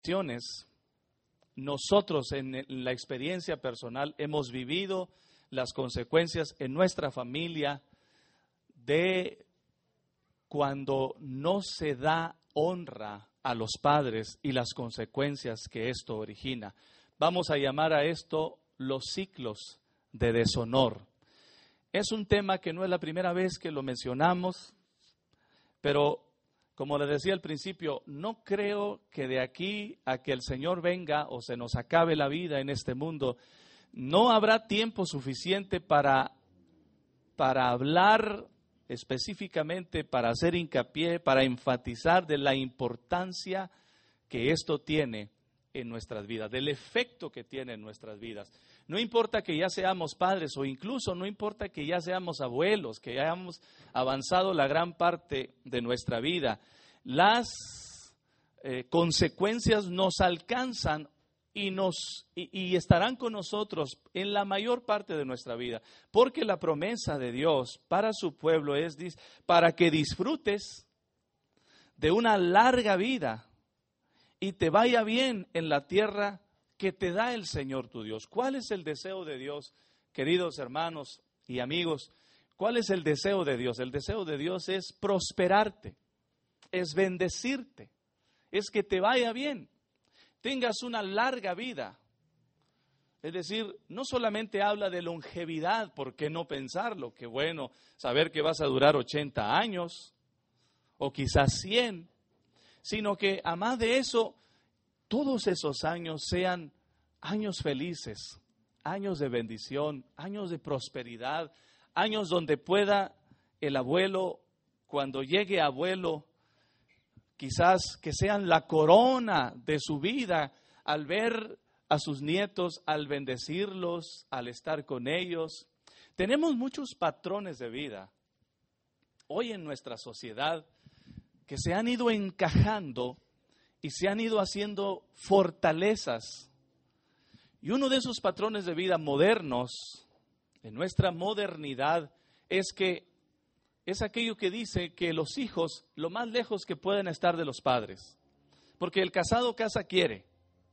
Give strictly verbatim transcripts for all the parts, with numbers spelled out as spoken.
nosotros en la experiencia personal hemos vivido las consecuencias en nuestra familia de cuando no se da honra a los padres y las consecuencias que esto origina. Vamos a llamar a esto los ciclos de deshonor. Es un tema que no es la primera vez que lo mencionamos, pero como les decía al principio, no creo que de aquí a que el Señor venga o se nos acabe la vida en este mundo, no habrá tiempo suficiente para, para hablar específicamente, para hacer hincapié, para enfatizar de la importancia que esto tiene en nuestras vidas, del efecto que tiene en nuestras vidas. No importa que ya seamos padres o incluso no importa que ya seamos abuelos, que ya hayamos avanzado la gran parte de nuestra vida, las eh, consecuencias nos alcanzan y, nos, y, y estarán con nosotros en la mayor parte de nuestra vida, porque la promesa de Dios para su pueblo es para que disfrutes de una larga vida y te vaya bien en la tierra que te da el Señor tu Dios. ¿Cuál es el deseo de Dios, queridos hermanos y amigos? ¿Cuál es el deseo de Dios? El deseo de Dios es prosperarte, es bendecirte, es que te vaya bien, tengas una larga vida. Es decir, no solamente habla de longevidad, ¿por qué no pensarlo? Qué bueno saber que vas a durar ochenta años o quizás cien. Sino que, además de eso, todos esos años sean años felices, años de bendición, años de prosperidad, años donde pueda el abuelo, cuando llegue abuelo, quizás que sean la corona de su vida al ver a sus nietos, al bendecirlos, al estar con ellos. Tenemos muchos patrones de vida hoy en nuestra sociedad que se han ido encajando y se han ido haciendo fortalezas. Y uno de esos patrones de vida modernos, de nuestra modernidad, es que es aquello que dice que los hijos, lo más lejos que pueden estar de los padres, porque el casado casa quiere.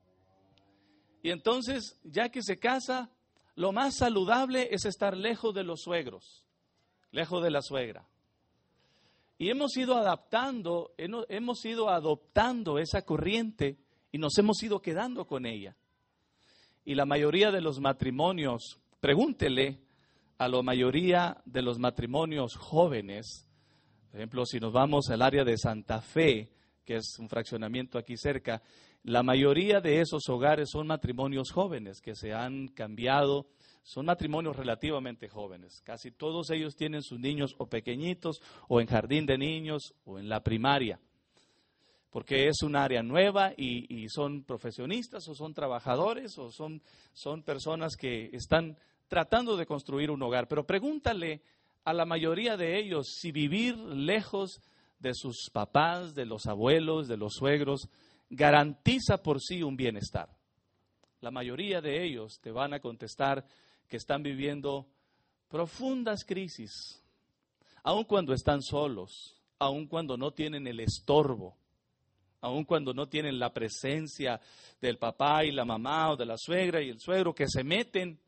Y entonces, ya que se casa, lo más saludable es estar lejos de los suegros, lejos de la suegra. Y hemos ido adaptando, hemos ido adoptando esa corriente y nos hemos ido quedando con ella. Y la mayoría de los matrimonios, pregúntele a la mayoría de los matrimonios jóvenes, por ejemplo, si nos vamos al área de Santa Fe, que es un fraccionamiento aquí cerca, la mayoría de esos hogares son matrimonios jóvenes que se han cambiado. Son matrimonios relativamente jóvenes. Casi todos ellos tienen sus niños o pequeñitos, o en jardín de niños, o en la primaria. Porque es un área nueva y, y son profesionistas, o son trabajadores, o son, son personas que están tratando de construir un hogar. Pero pregúntale a la mayoría de ellos si vivir lejos de sus papás, de los abuelos, de los suegros, garantiza por sí un bienestar. La mayoría de ellos te van a contestar que están viviendo profundas crisis, aun cuando están solos, aun cuando no tienen el estorbo, aun cuando no tienen la presencia del papá y la mamá o de la suegra y el suegro que se meten.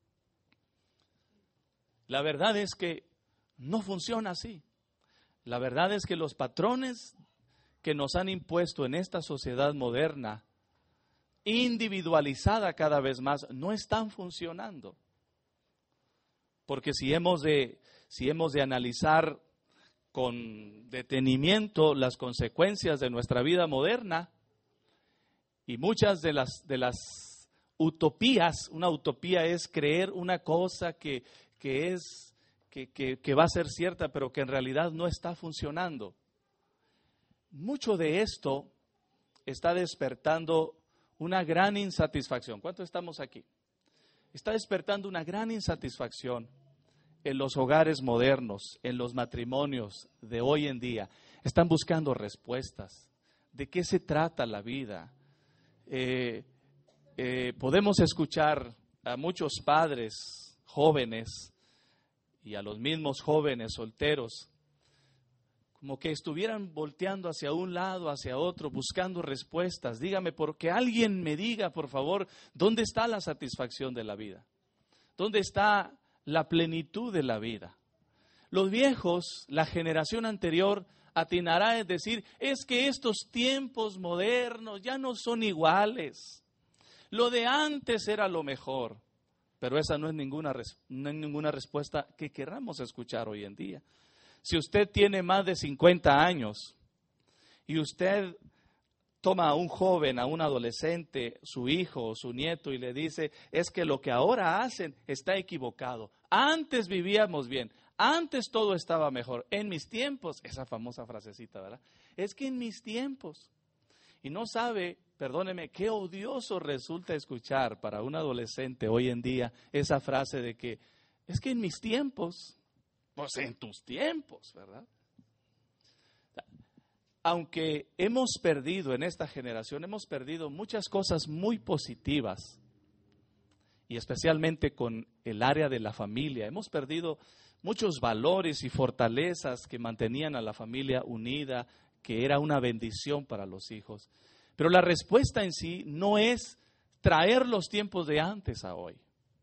La verdad es que no funciona así. La verdad es que los patrones que nos han impuesto en esta sociedad moderna, individualizada cada vez más, no están funcionando. Porque si hemos de, si hemos de analizar con detenimiento las consecuencias de nuestra vida moderna y muchas de las, de las utopías, una utopía es creer una cosa que, que, es, que, que, que va a ser cierta, pero que en realidad no está funcionando. Mucho de esto está despertando una gran insatisfacción. ¿Cuántos estamos aquí? Está despertando una gran insatisfacción en los hogares modernos, en los matrimonios de hoy en día. Están buscando respuestas. ¿De qué se trata la vida? Eh, eh, podemos escuchar a muchos padres jóvenes y a los mismos jóvenes solteros como que estuvieran volteando hacia un lado, hacia otro, buscando respuestas. Dígame, porque alguien me diga, por favor, ¿dónde está la satisfacción de la vida? ¿Dónde está la plenitud de la vida? Los viejos, la generación anterior, atinará en decir, es que estos tiempos modernos ya no son iguales. Lo de antes era lo mejor. Pero esa no es ninguna, no es ninguna respuesta que queramos escuchar hoy en día. Si usted tiene más de cincuenta años y usted toma a un joven, a un adolescente, su hijo o su nieto y le dice, es que lo que ahora hacen está equivocado. Antes vivíamos bien, antes todo estaba mejor. En mis tiempos, esa famosa frasecita, ¿verdad? Es que en mis tiempos. Y no sabe, perdóneme, qué odioso resulta escuchar para un adolescente hoy en día esa frase de que, es que en mis tiempos, pues en tus tiempos, ¿verdad? Aunque hemos perdido en esta generación, hemos perdido muchas cosas muy positivas, y especialmente con el área de la familia, hemos perdido muchos valores y fortalezas que mantenían a la familia unida, que era una bendición para los hijos. Pero la respuesta en sí no es traer los tiempos de antes a hoy.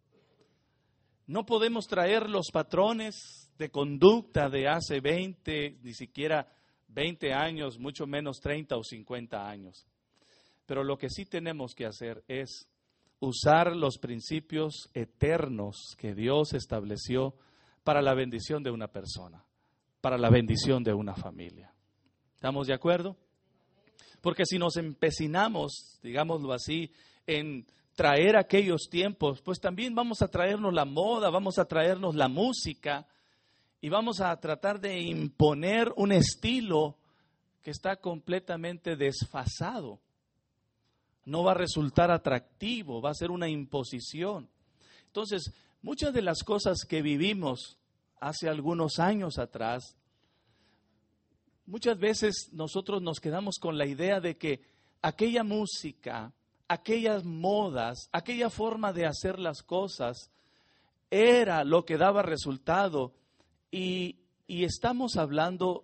No podemos traer los patrones de conducta de hace veinte, ni siquiera veinte años, mucho menos treinta o cincuenta años. Pero lo que sí tenemos que hacer es usar los principios eternos que Dios estableció para la bendición de una persona, para la bendición de una familia. ¿Estamos de acuerdo? Porque si nos empecinamos, digámoslo así, en traer aquellos tiempos, pues también vamos a traernos la moda, vamos a traernos la música y vamos a tratar de imponer un estilo que está completamente desfasado. No va a resultar atractivo, va a ser una imposición. Entonces, muchas de las cosas que vivimos hace algunos años atrás, muchas veces nosotros nos quedamos con la idea de que aquella música, aquellas modas, aquella forma de hacer las cosas era lo que daba resultado y, y estamos hablando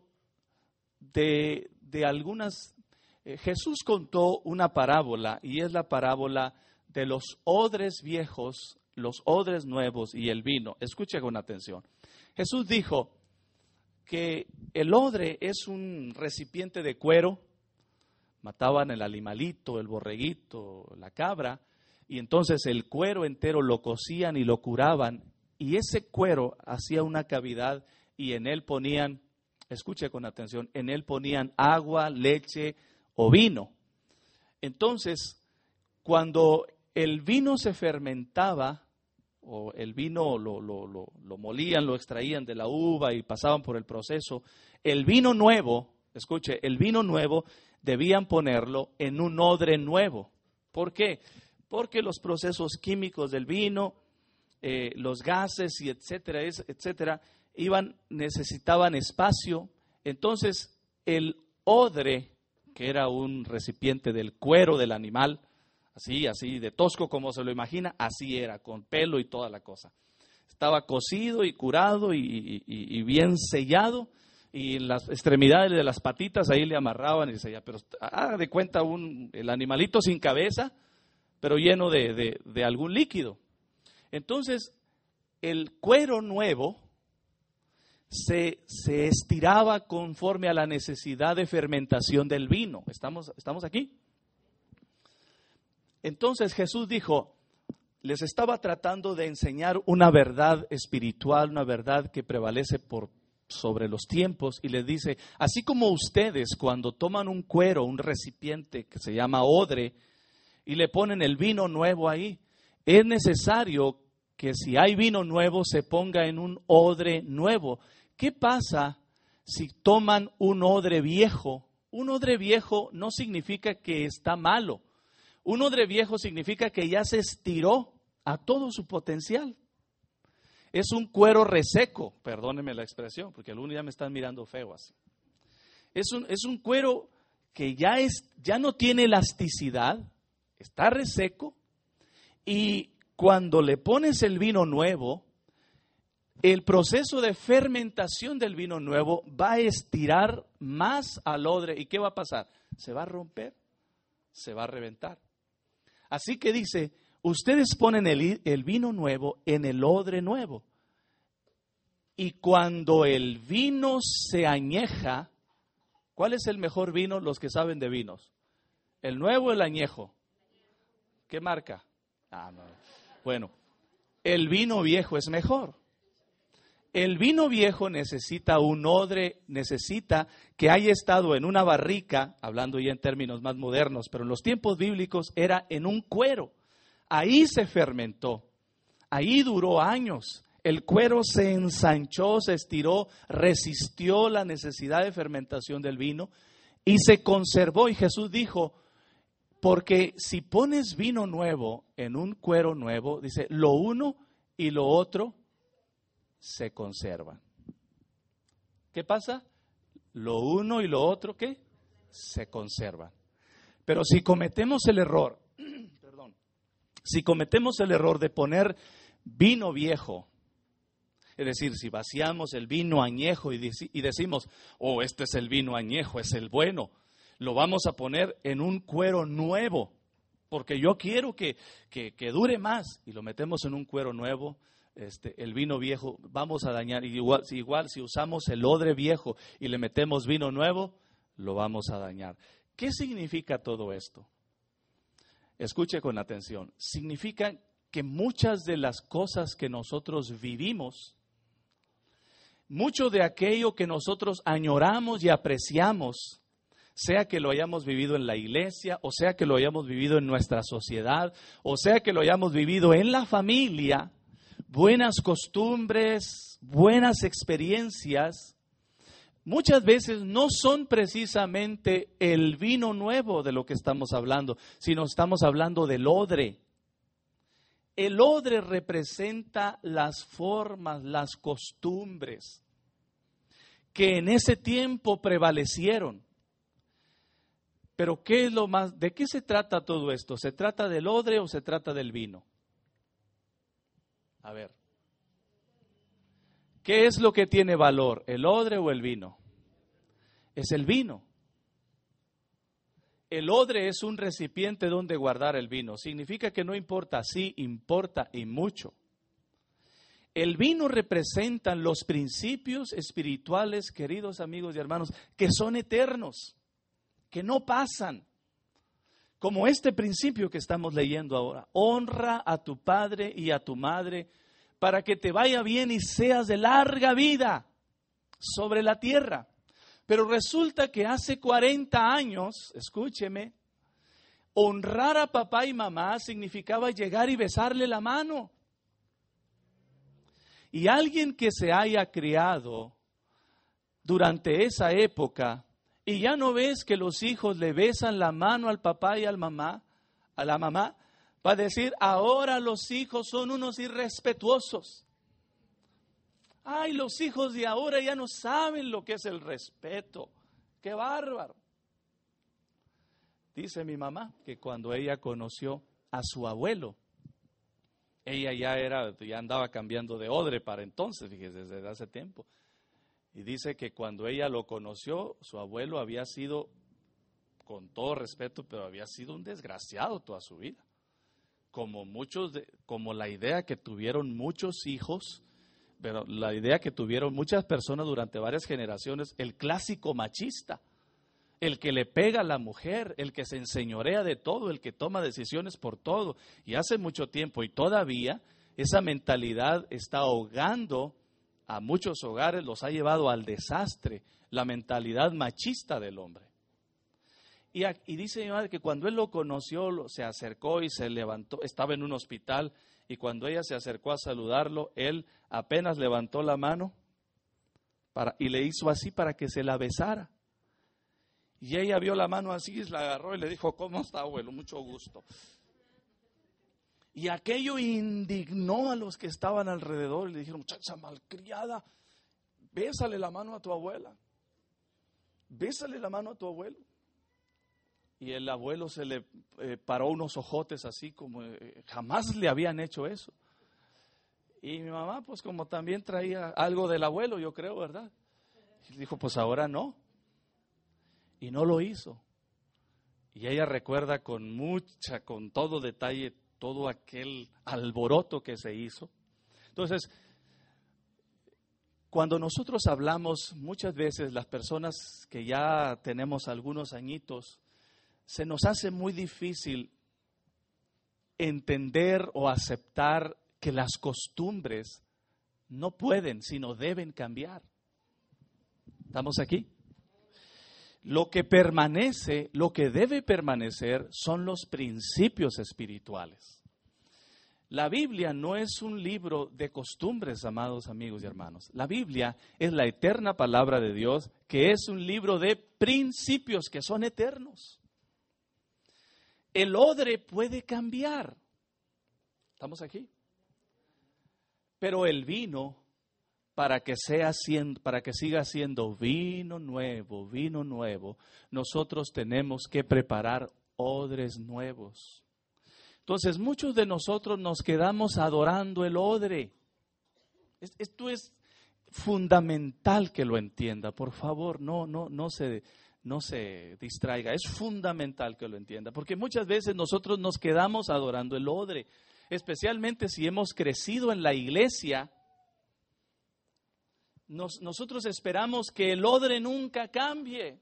de, de algunas... Eh, Jesús contó una parábola y es la parábola de los odres viejos, los odres nuevos y el vino. Escuche con atención. Jesús dijo que el odre es un recipiente de cuero, mataban el animalito, el borreguito, la cabra, y entonces el cuero entero lo cocían y lo curaban, y ese cuero hacía una cavidad y en él ponían, escuche con atención, en él ponían agua, leche o vino. Entonces, cuando el vino se fermentaba, o el vino lo, lo, lo, lo molían, lo extraían de la uva y pasaban por el proceso, el vino nuevo, escuche, el vino nuevo debían ponerlo en un odre nuevo. ¿Por qué? Porque los procesos químicos del vino, eh, los gases y etcétera, etcétera, iban, necesitaban espacio. Entonces, el odre, que era un recipiente del cuero del animal, así, así de tosco como se lo imagina, así era, con pelo y toda la cosa. Estaba cocido y curado y, y, y bien sellado, y en las extremidades de las patitas ahí le amarraban y decía, pero haga de cuenta un, el animalito sin cabeza, pero lleno de, de, de algún líquido. Entonces, el cuero nuevo se, se estiraba conforme a la necesidad de fermentación del vino. ¿Estamos, estamos aquí? Entonces Jesús dijo, les estaba tratando de enseñar una verdad espiritual, una verdad que prevalece por sobre los tiempos, y les dice, así como ustedes cuando toman un cuero, un recipiente que se llama odre, y le ponen el vino nuevo ahí, es necesario que si hay vino nuevo se ponga en un odre nuevo. ¿Qué pasa si toman un odre viejo? Un odre viejo no significa que está malo. Un odre viejo significa que ya se estiró a todo su potencial. Es un cuero reseco, perdónenme la expresión, porque algunos ya me están mirando feo así. Es un, es un cuero que ya, es, ya no tiene elasticidad, está reseco, y cuando le pones el vino nuevo, el proceso de fermentación del vino nuevo va a estirar más al odre. ¿Y qué va a pasar? Se va a romper, se va a reventar. Así que dice, ustedes ponen el, el vino nuevo en el odre nuevo. Y cuando el vino se añeja, ¿cuál es el mejor vino? Los que saben de vinos. ¿El nuevo o el añejo? ¿Qué marca? Ah, no. Bueno, el vino viejo es mejor. El vino viejo necesita un odre, necesita que haya estado en una barrica, hablando ya en términos más modernos, pero en los tiempos bíblicos era en un cuero. Ahí se fermentó, ahí duró años. El cuero se ensanchó, se estiró, resistió la necesidad de fermentación del vino y se conservó. Y Jesús dijo, porque si pones vino nuevo en un cuero nuevo, dice, lo uno y lo otro se conservan. ¿Qué pasa? Lo uno y lo otro, ¿qué? Se conservan. Pero si cometemos el error, perdón, si cometemos el error de poner vino viejo, es decir, si vaciamos el vino añejo y, dec- y decimos, oh, este es el vino añejo, es el bueno, lo vamos a poner en un cuero nuevo, porque yo quiero que, que, que dure más, y lo metemos en un cuero nuevo, este, el vino viejo, vamos a dañar. Igual, igual si usamos el odre viejo y le metemos vino nuevo, lo vamos a dañar. ¿Qué significa todo esto? Escuche con atención. Significa que muchas de las cosas que nosotros vivimos, mucho de aquello que nosotros añoramos y apreciamos, sea que lo hayamos vivido en la iglesia, o sea que lo hayamos vivido en nuestra sociedad, o sea que lo hayamos vivido en la familia, buenas costumbres, buenas experiencias, muchas veces no son precisamente el vino nuevo de lo que estamos hablando, sino estamos hablando del odre. El odre representa las formas, las costumbres que en ese tiempo prevalecieron. Pero ¿qué es lo más? ¿De qué se trata todo esto? ¿Se trata del odre o se trata del vino? A ver. ¿Qué es lo que tiene valor? ¿El odre o el vino? Es el vino. El odre es un recipiente donde guardar el vino. Significa que no importa, sí importa y mucho. El vino representa los principios espirituales, queridos amigos y hermanos, que son eternos, que no pasan. Como este principio que estamos leyendo ahora. Honra a tu padre y a tu madre para que te vaya bien y seas de larga vida sobre la tierra. Pero resulta que hace cuarenta años, escúcheme, honrar a papá y mamá significaba llegar y besarle la mano. Y alguien que se haya criado durante esa época y ya no ves que los hijos le besan la mano al papá y al mamá, a la mamá, va a decir, ahora los hijos son unos irrespetuosos. Ay, los hijos de ahora ya no saben lo que es el respeto. ¡Qué bárbaro! Dice mi mamá que cuando ella conoció a su abuelo, ella ya era, ya andaba cambiando de odre para entonces, fíjese, desde hace tiempo. Y dice que cuando ella lo conoció, su abuelo había sido, con todo respeto, pero había sido un desgraciado toda su vida. Como muchos, de, como la idea que tuvieron muchos hijos, pero la idea que tuvieron muchas personas durante varias generaciones, el clásico machista, el que le pega a la mujer, el que se enseñorea de todo, el que toma decisiones por todo. Y hace mucho tiempo y todavía esa mentalidad está ahogando a muchos hogares, los ha llevado al desastre, la mentalidad machista del hombre. Y, y dice mi madre que cuando él lo conoció, se acercó y se levantó, estaba en un hospital, y cuando ella se acercó a saludarlo, él apenas levantó la mano para, y le hizo así para que se la besara. Y ella vio la mano así, la agarró y le dijo, ¿cómo está, abuelo? Mucho gusto. Y aquello indignó a los que estaban alrededor y le dijeron, muchacha malcriada, bésale la mano a tu abuela, bésale la mano a tu abuelo. Y el abuelo se le eh, paró unos ojotes así como eh, jamás le habían hecho eso. Y mi mamá, pues como también traía algo del abuelo, yo creo, ¿verdad? Y dijo, pues ahora no. Y no lo hizo. Y ella recuerda con mucha, con todo detalle, todo aquel alboroto que se hizo. Entonces, cuando nosotros hablamos, muchas veces las personas que ya tenemos algunos añitos, se nos hace muy difícil entender o aceptar que las costumbres no pueden, sino deben cambiar. ¿Estamos aquí? Lo que permanece, lo que debe permanecer son los principios espirituales. La Biblia no es un libro de costumbres, amados amigos y hermanos. La Biblia es la eterna palabra de Dios, que es un libro de principios que son eternos. El odre puede cambiar. ¿Estamos aquí? Pero el vino, para que sea siendo, para que siga siendo vino nuevo, vino nuevo, nosotros tenemos que preparar odres nuevos. Entonces, muchos de nosotros nos quedamos adorando el odre. Esto es fundamental que lo entienda. Por favor, no, no, no se, no se distraiga. Es fundamental que lo entienda, porque muchas veces nosotros nos quedamos adorando el odre, especialmente si hemos crecido en la iglesia. Nos, nosotros esperamos que el odre nunca cambie.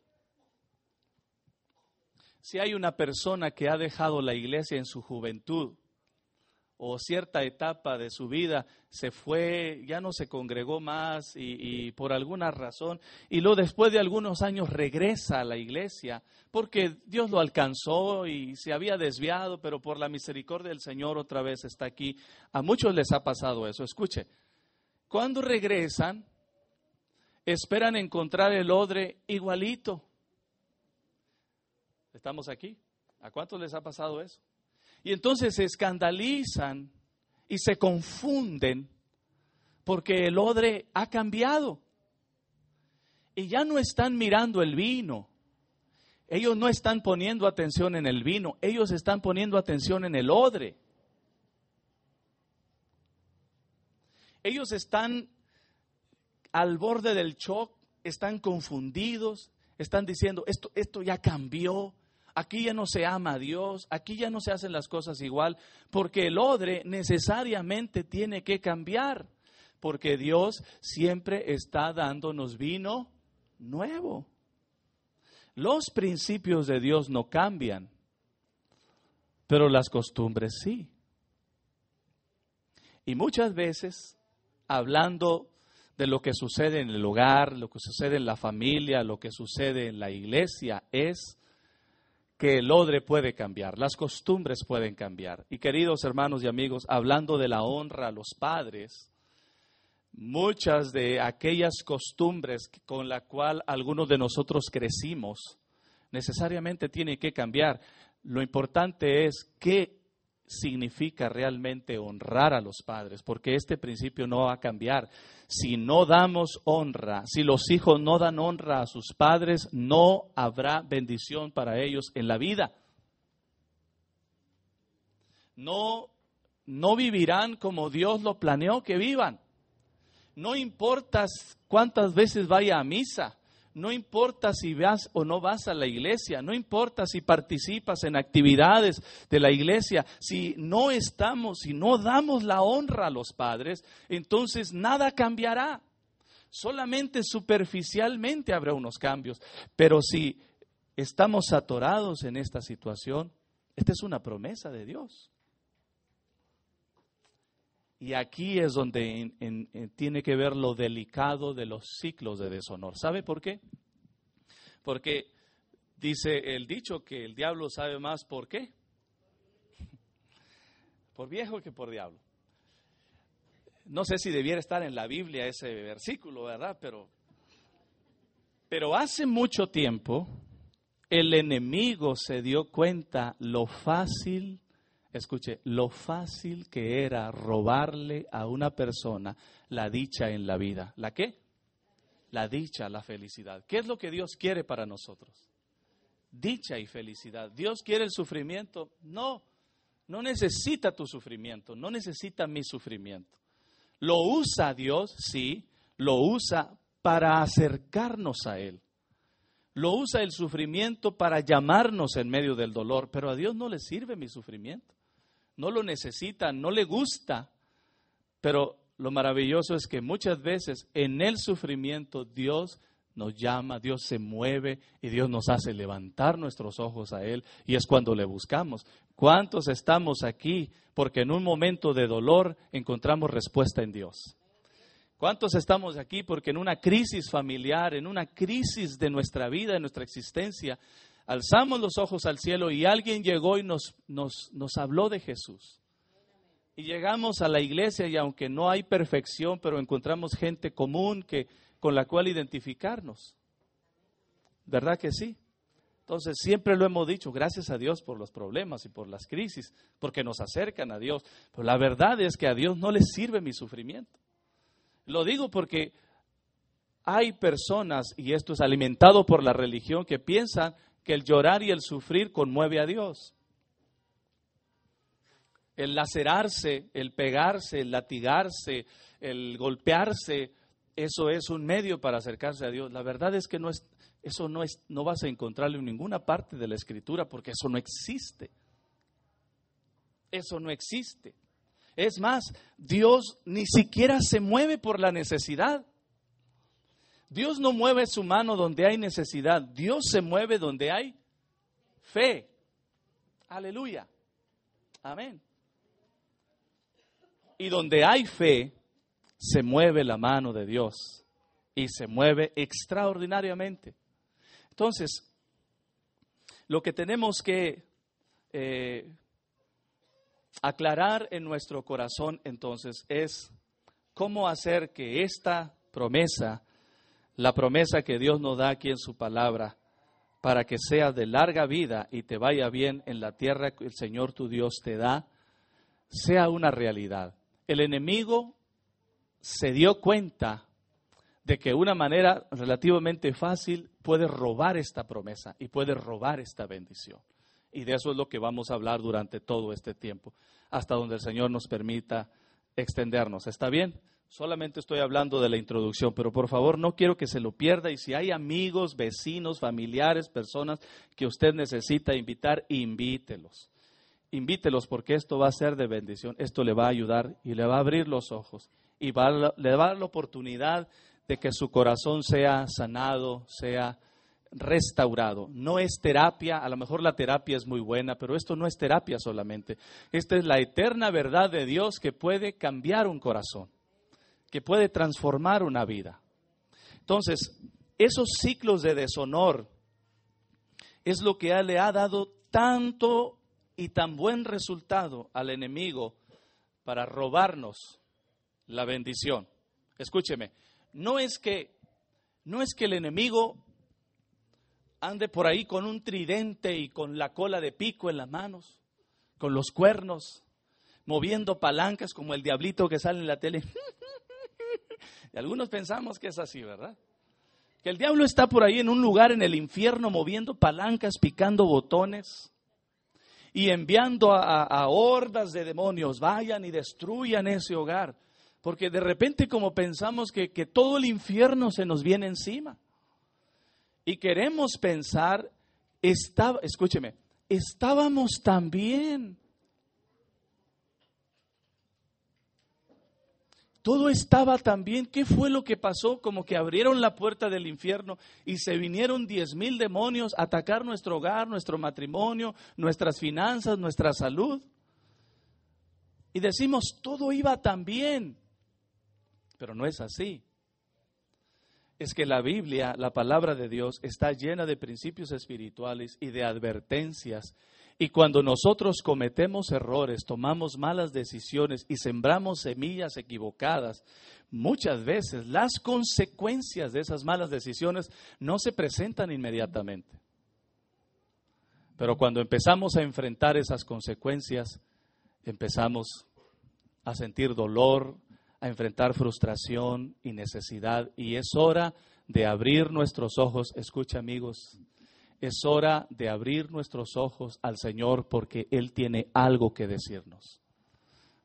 Si hay una persona que ha dejado la iglesia en su juventud o cierta etapa de su vida, se fue, ya no se congregó más y, y por alguna razón, y luego después de algunos años regresa a la iglesia porque Dios lo alcanzó y se había desviado, pero por la misericordia del Señor otra vez está aquí. A muchos les ha pasado eso. Escuche, cuando regresan, esperan encontrar el odre igualito. ¿Estamos aquí? ¿A cuántos les ha pasado eso? Y entonces se escandalizan y se confunden porque el odre ha cambiado. Y ya no están mirando el vino. Ellos no están poniendo atención en el vino. Ellos están poniendo atención en el odre. Ellos están al borde del shock, están confundidos, están diciendo, esto, esto ya cambió. Aquí ya no se ama a Dios, aquí ya no se hacen las cosas igual, porque el odre necesariamente tiene que cambiar, porque Dios siempre está dándonos vino nuevo. Los principios de Dios no cambian, pero las costumbres sí. Y muchas veces, hablando de lo que sucede en el hogar, lo que sucede en la familia, lo que sucede en la iglesia, es que el odre puede cambiar, las costumbres pueden cambiar. Y queridos hermanos y amigos, hablando de la honra a los padres, muchas de aquellas costumbres con las cuales algunos de nosotros crecimos, necesariamente tienen que cambiar. Lo importante es qué significa realmente honrar a los padres, porque este principio no va a cambiar. Si no damos honra, si los hijos no dan honra a sus padres, no habrá bendición para ellos en la vida. No, no vivirán como Dios lo planeó que vivan. No importa cuántas veces vaya a misa, no importa si vas o no vas a la iglesia, no importa si participas en actividades de la iglesia, si no estamos, si no damos la honra a los padres, entonces nada cambiará. Solamente superficialmente habrá unos cambios, pero si estamos atorados en esta situación, esta es una promesa de Dios. Y aquí es donde en, en, en, tiene que ver lo delicado de los ciclos de deshonor. ¿Sabe por qué? Porque dice el dicho que el diablo sabe más por qué. Por viejo que por diablo. No sé si debiera estar en la Biblia ese versículo, ¿verdad? Pero, pero hace mucho tiempo el enemigo se dio cuenta lo fácil. Escuche, lo fácil que era robarle a una persona la dicha en la vida. ¿La qué? La dicha, la felicidad. ¿Qué es lo que Dios quiere para nosotros? Dicha y felicidad. ¿Dios quiere el sufrimiento? No, no necesita tu sufrimiento, no necesita mi sufrimiento. ¿Lo usa Dios? Sí, lo usa para acercarnos a Él. Lo usa el sufrimiento para llamarnos en medio del dolor, pero a Dios no le sirve mi sufrimiento. No lo necesita, no le gusta, pero lo maravilloso es que muchas veces en el sufrimiento Dios nos llama, Dios se mueve y Dios nos hace levantar nuestros ojos a Él, y es cuando le buscamos. ¿Cuántos estamos aquí porque en un momento de dolor encontramos respuesta en Dios? ¿Cuántos estamos aquí porque en una crisis familiar, en una crisis de nuestra vida, de nuestra existencia, alzamos los ojos al cielo y alguien llegó y nos, nos, nos habló de Jesús? Y llegamos a la iglesia y aunque no hay perfección, pero encontramos gente común que, con la cual identificarnos. ¿Verdad que sí? Entonces siempre lo hemos dicho, gracias a Dios por los problemas y por las crisis, porque nos acercan a Dios. Pero la verdad es que a Dios no le sirve mi sufrimiento. Lo digo porque hay personas, y esto es alimentado por la religión, que piensan que el llorar y el sufrir conmueve a Dios. El lacerarse, el pegarse, el latigarse, el golpearse, eso es un medio para acercarse a Dios. La verdad es que no es, eso no es, no vas a encontrarlo en ninguna parte de la Escritura, porque eso no existe. Eso no existe. Es más, Dios ni siquiera se mueve por la necesidad. Dios no mueve su mano donde hay necesidad. Dios se mueve donde hay fe. Aleluya. Amén. Y donde hay fe, se mueve la mano de Dios. Y se mueve extraordinariamente. Entonces, lo que tenemos que eh, aclarar en nuestro corazón entonces es cómo hacer que esta promesa, la promesa que Dios nos da aquí en su palabra, para que sea de larga vida y te vaya bien en la tierra que el Señor tu Dios te da, sea una realidad. El enemigo se dio cuenta de que una manera relativamente fácil puede robar esta promesa y puede robar esta bendición. Y de eso es lo que vamos a hablar durante todo este tiempo, hasta donde el Señor nos permita extendernos. ¿Está bien? Solamente estoy hablando de la introducción, pero por favor no quiero que se lo pierda. Y si hay amigos, vecinos, familiares, personas que usted necesita invitar, invítelos. Invítelos porque esto va a ser de bendición. Esto le va a ayudar y le va a abrir los ojos. Y va a, le va a dar la oportunidad de que su corazón sea sanado, sea restaurado. No es terapia, a lo mejor la terapia es muy buena, pero esto no es terapia solamente. Esta es la eterna verdad de Dios que puede cambiar un corazón, que puede transformar una vida. Entonces, esos ciclos de deshonor es lo que le ha dado tanto y tan buen resultado al enemigo para robarnos la bendición. Escúcheme, no es que, no es que el enemigo ande por ahí con un tridente y con la cola de pico en las manos, con los cuernos, moviendo palancas como el diablito que sale en la tele. Y algunos pensamos que es así, ¿verdad? Que el diablo está por ahí en un lugar en el infierno moviendo palancas, picando botones y enviando a, a, a hordas de demonios, vayan y destruyan ese hogar. Porque de repente como pensamos que, que todo el infierno se nos viene encima. Y queremos pensar, estaba, escúcheme, estábamos tan bien. Todo estaba tan bien. ¿Qué fue lo que pasó? Como que abrieron la puerta del infierno y se vinieron diez mil demonios a atacar nuestro hogar, nuestro matrimonio, nuestras finanzas, nuestra salud. Y decimos, todo iba tan bien. Pero no es así. Es que la Biblia, la palabra de Dios, está llena de principios espirituales y de advertencias. Y cuando nosotros cometemos errores, tomamos malas decisiones y sembramos semillas equivocadas, muchas veces las consecuencias de esas malas decisiones no se presentan inmediatamente. Pero cuando empezamos a enfrentar esas consecuencias, empezamos a sentir dolor, a enfrentar frustración y necesidad. Y es hora de abrir nuestros ojos. Escucha, amigos, es hora de abrir nuestros ojos al Señor porque Él tiene algo que decirnos.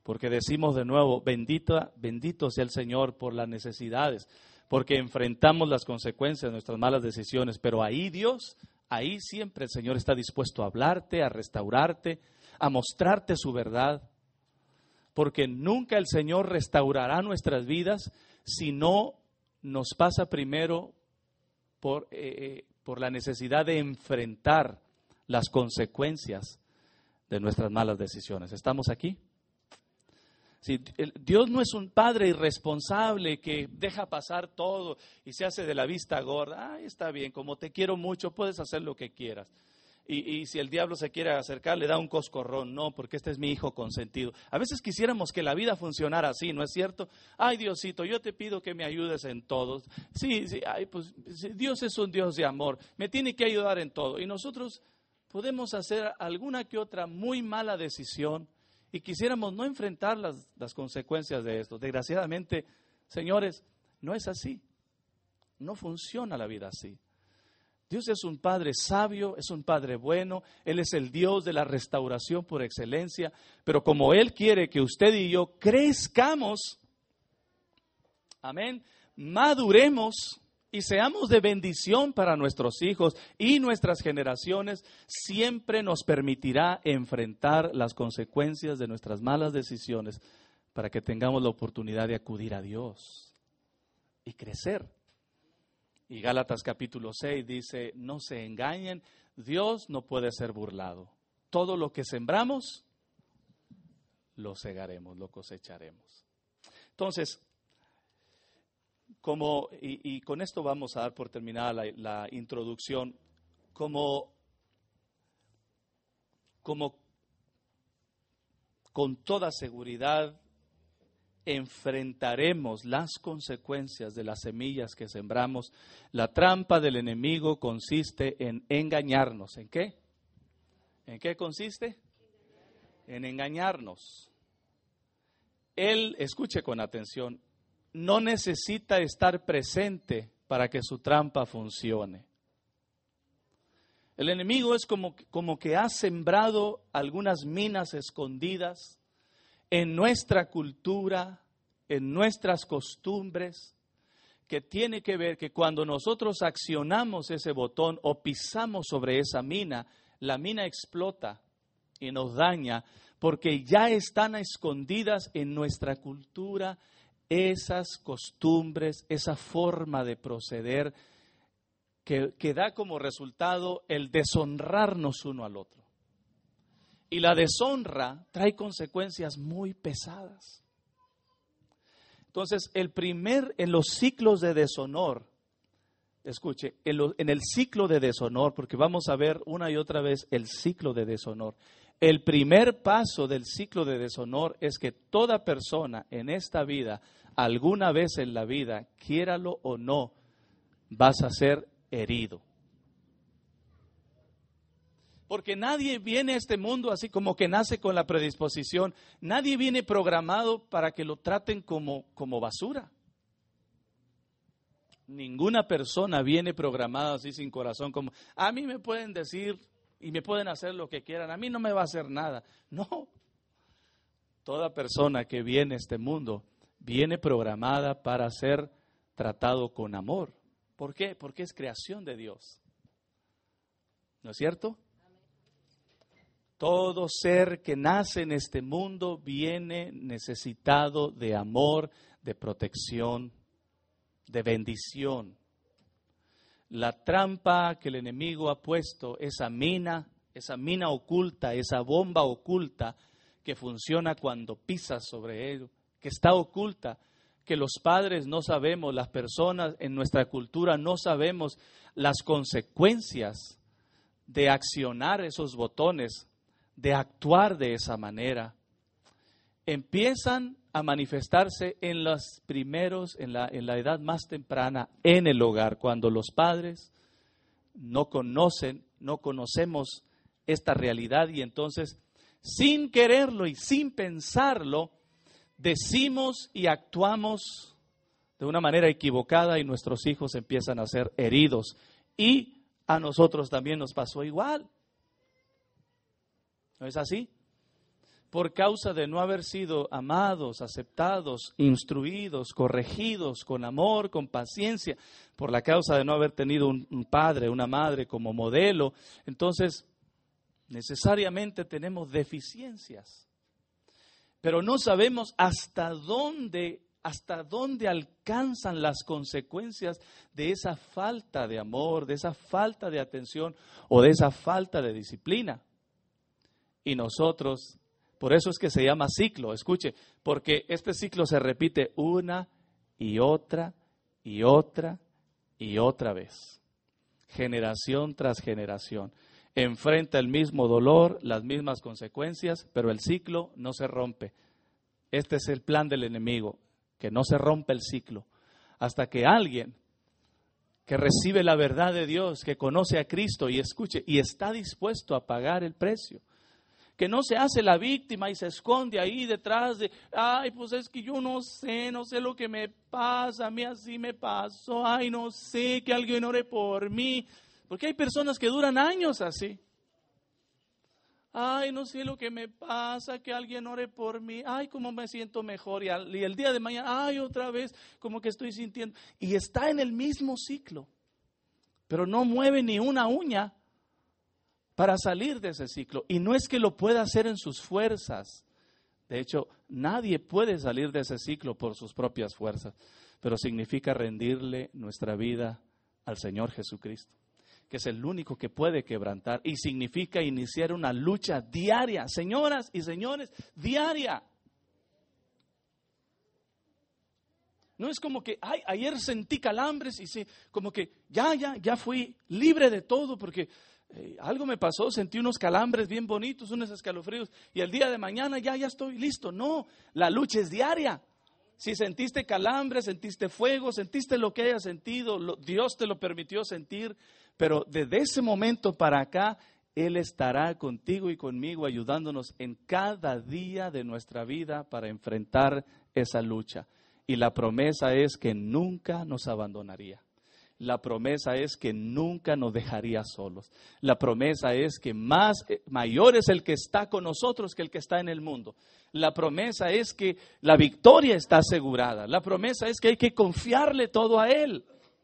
Porque decimos de nuevo, bendito, bendito sea el Señor por las necesidades, porque enfrentamos las consecuencias de nuestras malas decisiones, pero ahí Dios, ahí siempre el Señor está dispuesto a hablarte, a restaurarte, a mostrarte su verdad, porque nunca el Señor restaurará nuestras vidas si no nos pasa primero por, eh, por la necesidad de enfrentar las consecuencias de nuestras malas decisiones. ¿Estamos aquí? Sí, Dios no es un padre irresponsable que deja pasar todo y se hace de la vista gorda. Ay, está bien, como te quiero mucho, puedes hacer lo que quieras. Y, y si el diablo se quiere acercar, le da un coscorrón. No, porque este es mi hijo consentido. A veces quisiéramos que la vida funcionara así, ¿no es cierto? Ay, Diosito, yo te pido que me ayudes en todo. Sí, sí, ay, pues Dios es un Dios de amor, me tiene que ayudar en todo. Y nosotros podemos hacer alguna que otra muy mala decisión y quisiéramos no enfrentar las, las consecuencias de esto. Desgraciadamente, señores, no es así. No funciona la vida así. Dios es un Padre sabio, es un Padre bueno, Él es el Dios de la restauración por excelencia, pero como Él quiere que usted y yo crezcamos, amén, maduremos y seamos de bendición para nuestros hijos y nuestras generaciones, siempre nos permitirá enfrentar las consecuencias de nuestras malas decisiones para que tengamos la oportunidad de acudir a Dios y crecer. Y Gálatas capítulo seis dice, no se engañen, Dios no puede ser burlado. Todo lo que sembramos, lo segaremos, lo cosecharemos. Entonces, como, y, y con esto vamos a dar por terminada la, la introducción, como, como con toda seguridad enfrentaremos las consecuencias de las semillas que sembramos. La trampa del enemigo consiste en engañarnos. ¿En qué? ¿En qué consiste? En engañarnos. Él, escuche con atención, no necesita estar presente para que su trampa funcione. El enemigo es como, como que ha sembrado algunas minas escondidas en nuestra cultura, en nuestras costumbres, que tiene que ver que cuando nosotros accionamos ese botón o pisamos sobre esa mina, la mina explota y nos daña, porque ya están escondidas en nuestra cultura esas costumbres, esa forma de proceder que, que da como resultado el deshonrarnos uno al otro. Y la deshonra trae consecuencias muy pesadas. Entonces, el primer, en los ciclos de deshonor, escuche, en, lo, en el ciclo de deshonor, porque vamos a ver una y otra vez el ciclo de deshonor. El primer paso del ciclo de deshonor es que toda persona en esta vida, alguna vez en la vida, quiéralo o no, vas a ser herido. Porque nadie viene a este mundo así como que nace con la predisposición. Nadie viene programado para que lo traten como, como basura. Ninguna persona viene programada así sin corazón como, a mí me pueden decir y me pueden hacer lo que quieran, a mí no me va a hacer nada. No, toda persona que viene a este mundo viene programada para ser tratado con amor. ¿Por qué? Porque es creación de Dios. ¿No es cierto? Todo ser que nace en este mundo viene necesitado de amor, de protección, de bendición. La trampa que el enemigo ha puesto, esa mina, esa mina oculta, esa bomba oculta que funciona cuando pisas sobre ello, que está oculta, que los padres no sabemos, las personas en nuestra cultura no sabemos las consecuencias de accionar esos botones, de actuar de esa manera. Empiezan a manifestarse en los primeros, en la, en la edad más temprana, en el hogar, cuando los padres no conocen, no conocemos esta realidad y entonces, sin quererlo y sin pensarlo, decimos y actuamos de una manera equivocada y nuestros hijos empiezan a ser heridos. Y a nosotros también nos pasó igual. ¿No es así? por causa de no haber sido amados, aceptados, instruidos, corregidos con amor, con paciencia, por la causa de no haber tenido un, un padre, una madre como modelo, entonces necesariamente tenemos deficiencias. Pero no sabemos hasta dónde, hasta dónde alcanzan las consecuencias de esa falta de amor, de esa falta de atención o de esa falta de disciplina. Y nosotros, por eso es que se llama ciclo, escuche, porque este ciclo se repite una y otra y otra y otra vez, generación tras generación. Enfrenta el mismo dolor, las mismas consecuencias, pero el ciclo no se rompe. Este es el plan del enemigo, que no se rompe el ciclo, hasta que alguien que recibe la verdad de Dios, que conoce a Cristo y escuche, y está dispuesto a pagar el precio, que no se hace la víctima y se esconde ahí detrás de, ay, pues es que yo no sé, no sé lo que me pasa, a mí así me pasó, ay, no sé, que alguien ore por mí. Porque hay personas que duran años así. Ay, no sé lo que me pasa, que alguien ore por mí. Ay, cómo me siento mejor. Y, al, y el día de mañana, ay, otra vez, como que estoy sintiendo. Y está en el mismo ciclo. Pero no mueve ni una uña para salir de ese ciclo. Y no es que lo pueda hacer en sus fuerzas. De hecho, nadie puede salir de ese ciclo por sus propias fuerzas. Pero significa rendirle nuestra vida al Señor Jesucristo, que es el único que puede quebrantar, y significa iniciar una lucha diaria, señoras y señores, diaria. No es como que, ay, ayer sentí calambres y sí, como que ya, ya, ya fui libre de todo porque eh, algo me pasó, sentí unos calambres bien bonitos, unos escalofríos, y el día de mañana ya, ya estoy listo. No, la lucha es diaria. Si sentiste calambre, sentiste fuego, sentiste lo que hayas sentido, lo, Dios te lo permitió sentir, pero desde ese momento para acá, Él estará contigo y conmigo ayudándonos en cada día de nuestra vida para enfrentar esa lucha. Y la promesa es que nunca nos abandonaría. La promesa es que nunca nos dejaría solos. La promesa es que más, mayor es el que está con nosotros que el que está en el mundo. La promesa es que la victoria está asegurada. La promesa es que hay que confiarle todo a Él.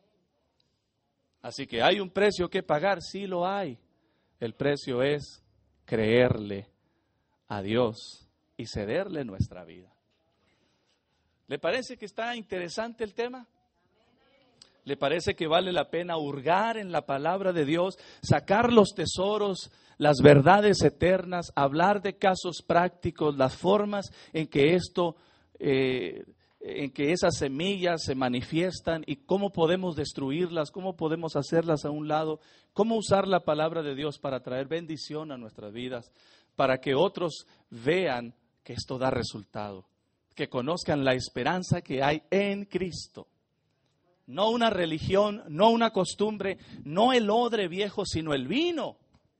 Así que hay un precio que pagar, sí lo hay. El precio es creerle a Dios y cederle nuestra vida. ¿Le parece que está interesante el tema? ¿Le parece que vale la pena hurgar en la palabra de Dios, sacar los tesoros, las verdades eternas, hablar de casos prácticos, las formas en que esto, eh, en que esas semillas se manifiestan y cómo podemos destruirlas, cómo podemos hacerlas a un lado, cómo usar la palabra de Dios para traer bendición a nuestras vidas, para que otros vean que esto da resultado, que conozcan la esperanza que hay en Cristo? No una religión, no una costumbre, no el odre viejo, sino el vino.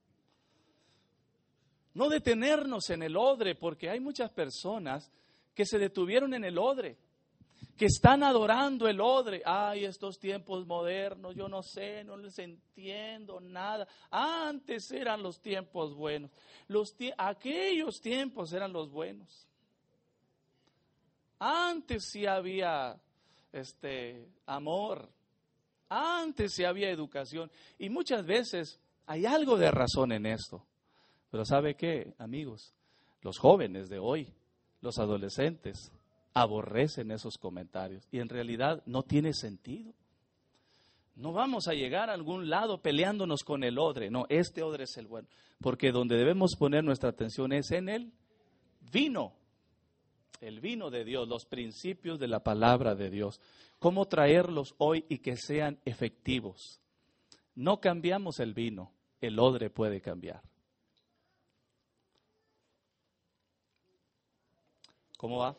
No detenernos en el odre, porque hay muchas personas que se detuvieron en el odre, que están adorando el odre. Ay, estos tiempos modernos, yo no sé, no les entiendo nada. Antes eran los tiempos buenos. Los tie- aquellos tiempos eran los buenos. Antes sí había este amor. Antes sí había educación. Y muchas veces hay algo de razón en esto. Pero ¿sabe qué, amigos? Los jóvenes de hoy, los adolescentes, aborrecen esos comentarios. Y en realidad no tiene sentido. No vamos a llegar a algún lado peleándonos con el odre. No, este odre es el bueno. Porque donde debemos poner nuestra atención es en el vino. El vino de Dios, los principios de la palabra de Dios. Cómo traerlos hoy y que sean efectivos. No cambiamos el vino, el odre puede cambiar. ¿Cómo va?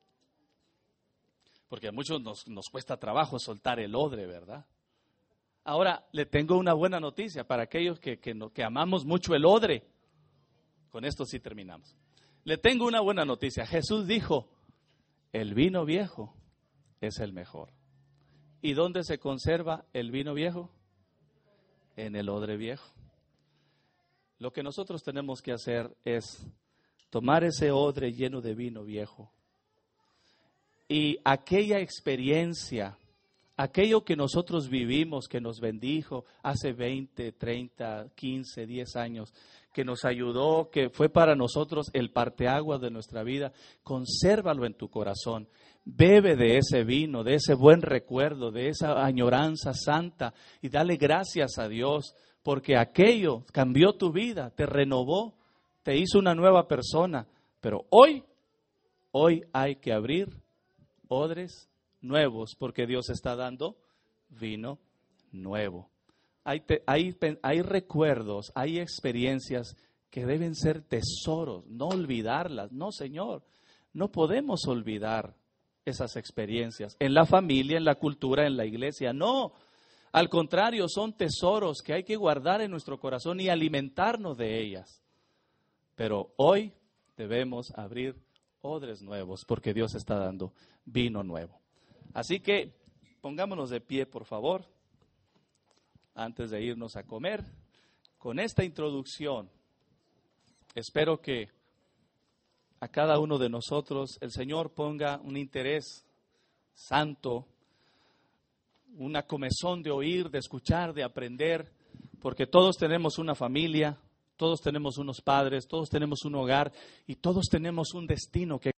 Porque a muchos nos, nos cuesta trabajo soltar el odre, ¿verdad? Ahora, le tengo una buena noticia para aquellos que, que, no, que amamos mucho el odre. Con esto sí terminamos. Le tengo una buena noticia. Jesús dijo, el vino viejo es el mejor. ¿Y dónde se conserva el vino viejo? En el odre viejo. Lo que nosotros tenemos que hacer es tomar ese odre lleno de vino viejo y aquella experiencia, aquello que nosotros vivimos, que nos bendijo hace veinte, treinta, quince, diez años, que nos ayudó, que fue para nosotros el parteaguas de nuestra vida, consérvalo en tu corazón. Bebe de ese vino, de ese buen recuerdo, de esa añoranza santa y dale gracias a Dios porque aquello cambió tu vida, te renovó, te hizo una nueva persona. Pero hoy, hoy hay que abrir odres nuevos porque Dios está dando vino nuevo. Hay, te, hay, hay recuerdos, hay experiencias que deben ser tesoros, no olvidarlas. No, Señor, no podemos olvidar esas experiencias en la familia, en la cultura, en la iglesia. No, al contrario, son tesoros que hay que guardar en nuestro corazón y alimentarnos de ellas. Pero hoy debemos abrir odres nuevos porque Dios está dando vino nuevo. Así que pongámonos de pie, por favor, antes de irnos a comer. Con esta introducción, espero que a cada uno de nosotros el Señor ponga un interés santo, una comezón de oír, de escuchar, de aprender, porque todos tenemos una familia, todos tenemos unos padres, todos tenemos un hogar y todos tenemos un destino que